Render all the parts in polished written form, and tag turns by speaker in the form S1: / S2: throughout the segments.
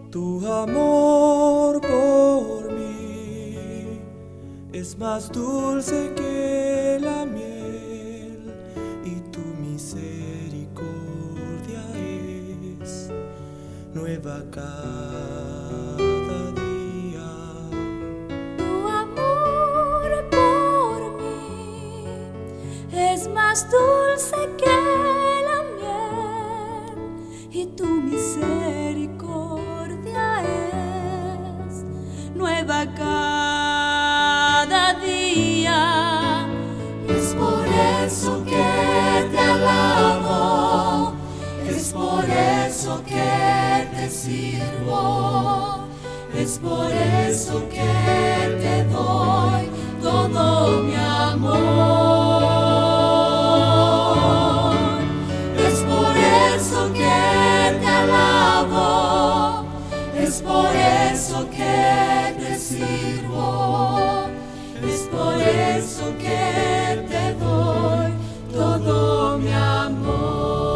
S1: Tu amor por mí es más dulce que la miel y tu misericordia es nueva cada día.
S2: Tu amor por mí es más dulce que la miel y tu misericordia es nueva cada día. Es por eso que te alabo, es por eso que te sirvo, es por eso que te doy todo mi amor. Es por eso que te alabo, es por eso que te sirvo, es por eso que te doy todo mi amor.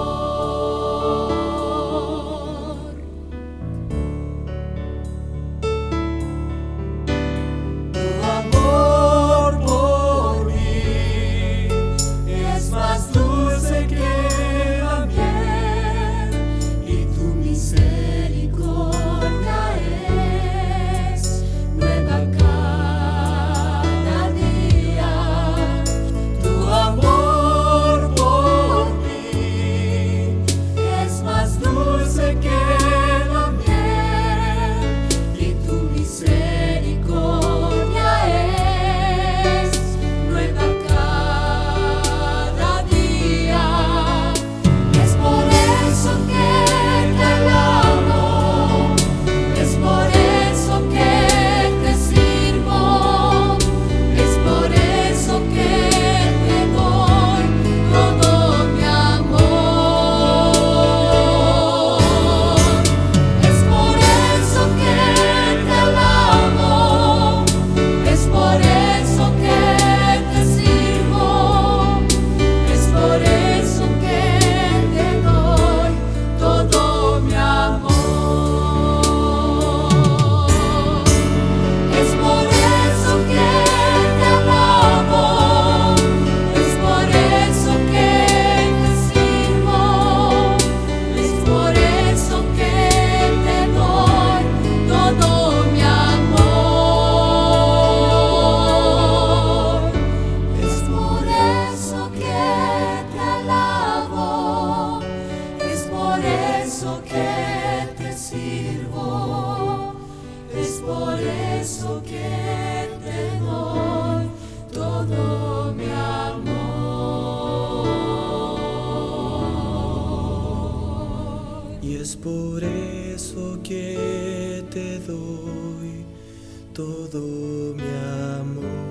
S1: Tu amor por mí es más dulce que la miel y tu misericordia es nueva cada día. Tu amor por mí es más dulce que la miel y tu misericordia es nueva cada día. Es por eso que te alabo, es por eso que te sirvo, es por eso que te doy todo mi amor. Es por eso que te alabo, es por eso que te sirvo, es por eso que te doy todo mi amor. Es por eso que te alabo, es por eso que te sirvo, es por eso que te doy todo mi amor. Es por eso que te alabo, es por eso que te sirvo, es por eso que te doy todo mi amor. Y es por eso que te doy todo mi amor.